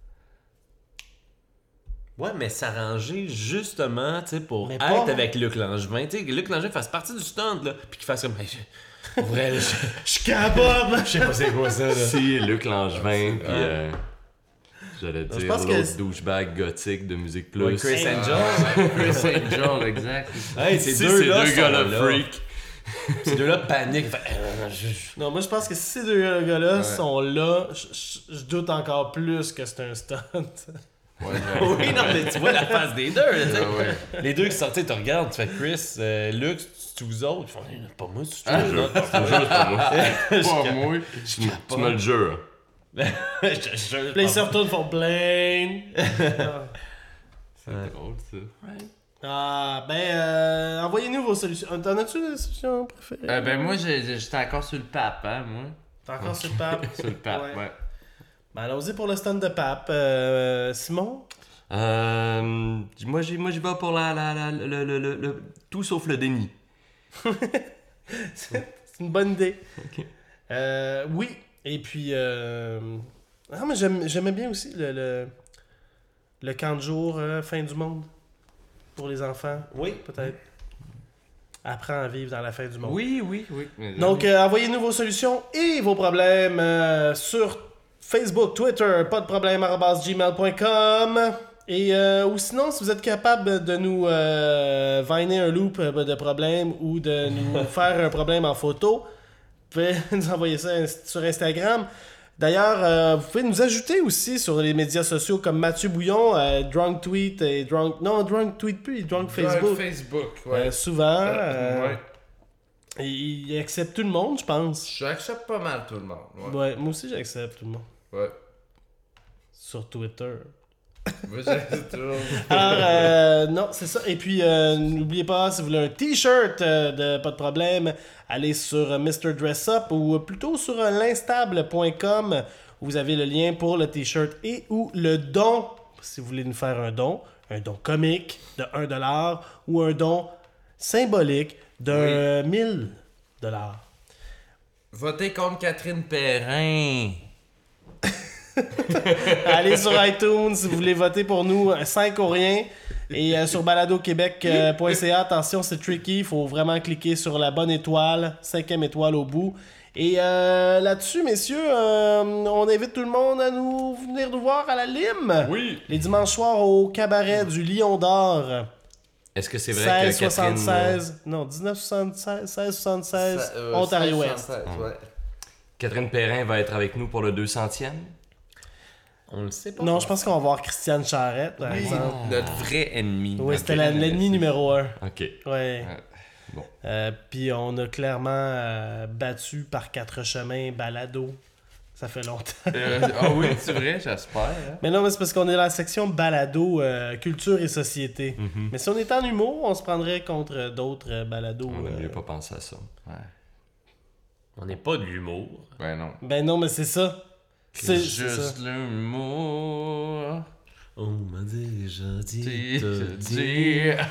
Ouais, mais s'arranger justement, tu sais, pour Mais être pas- avec Luc Langevin. Tu sais, que Luc Langevin fasse partie du stunt, là, puis qu'il fasse comme. En vrai, là, Je suis capable. je sais pas c'est quoi ça, là. Si Luc Langevin, puis j'allais Je dire pense que l'autre douchebag gothique de Musique Plus. Ouais, Chris Hey. Angel. Chris Angel, exact. Hey, Si ces deux-là ces deux gars-là sont là. freak. Ces deux-là paniquent. Non, moi je pense que si ces deux gars-là sont là, je doute encore plus que c'est un stunt. Oui, non, mais tu vois la face des deux, là, tu sais. Ah ouais. Les deux qui sortent, tu te regardes, tu fais Chris, Luc, c'est vous autres. Ils font, pas moi, c'est toi. non. Pas moi. Tu me le jures. Je te jure. Puis ils se retournent font Blaine. C'est drôle, ça. Ah, ben, envoyez-nous vos solutions. T'en as-tu des solutions préférées? Ben moi, j'étais encore sur le pape, hein, moi. T'es encore sur le pape? Sur le pape, ouais. Ben, allons-y pour le stand de pape. Simon? Moi, j'y vais pour le tout sauf le déni. C'est une bonne idée. Ok. Oui. Et puis, ah, mais j'aimais bien aussi le camp de jour fin du monde pour les enfants. Oui. Peut-être. Apprends à vivre dans la fin du monde. Oui. Donc, envoyez-nous vos solutions et vos problèmes sur Facebook, Twitter, pas de problème @gmail.com. Et ou sinon, si vous êtes capable de nous viner un loop de problème ou de nous faire un problème en photo, vous pouvez nous envoyer ça sur Instagram. D'ailleurs, vous pouvez nous ajouter aussi sur les médias sociaux comme Mathieu Bouillon, Drunk Tweet et Drunk... Non, Drunk Tweet plus, Drunk Facebook. Facebook, ouais. Souvent, Ouais. il accepte tout le monde, je pense. J'accepte pas mal tout le monde. Ouais. Ouais, moi aussi j'accepte tout le monde. Ouais. Sur Twitter. Moi, j'accepte toujours. Alors, non, c'est ça. Et puis, n'oubliez pas, si vous voulez un t-shirt de pas de problème, allez sur Mr. Dress Up ou plutôt sur l'instable.com où vous avez le lien pour le t-shirt et ou le don, si vous voulez nous faire un don comique de 1$ ou un don symbolique de 1000$. Votez contre Catherine Perrin. Allez sur iTunes si vous voulez voter pour nous, 5 ou rien. Et sur baladoquebec.ca, attention, c'est tricky, il faut vraiment cliquer sur la bonne étoile, 5e étoile au bout. Et là-dessus, messieurs, on invite tout le monde à venir nous voir à la Lime. Oui. Les dimanches soirs au cabaret du Lion d'Or. Est-ce que c'est vrai que Catherine... 1676, non, 1976, 1676, Ontario-Ouest. Catherine Perrin va être avec nous pour le 200e? On le sait pas. Non, je pense qu'on va voir Christiane Charette, par exemple. Notre vrai ennemi. Oui, c'était l'ennemi numéro 1. OK. Ouais. Bon. Puis on a clairement battu par 4 chemins balado. Ça fait longtemps. Oui, c'est vrai, j'espère. Hein? Mais non, mais c'est parce qu'on est dans la section balado, culture et société. Mais si on était en humour, on se prendrait contre d'autres balados. On n'a mieux pas pensé à ça. Ouais. On n'est pas de l'humour. Ben non. Ben non, mais c'est ça. C'est C'est juste ça. l'humour. On m'a déjà dit te dire.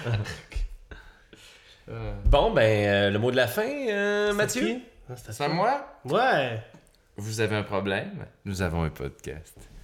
Bon, ben, le mot de la fin, Mathieu? Qui? C'est à moi? Ouais. Vous avez un problème? Nous avons un podcast.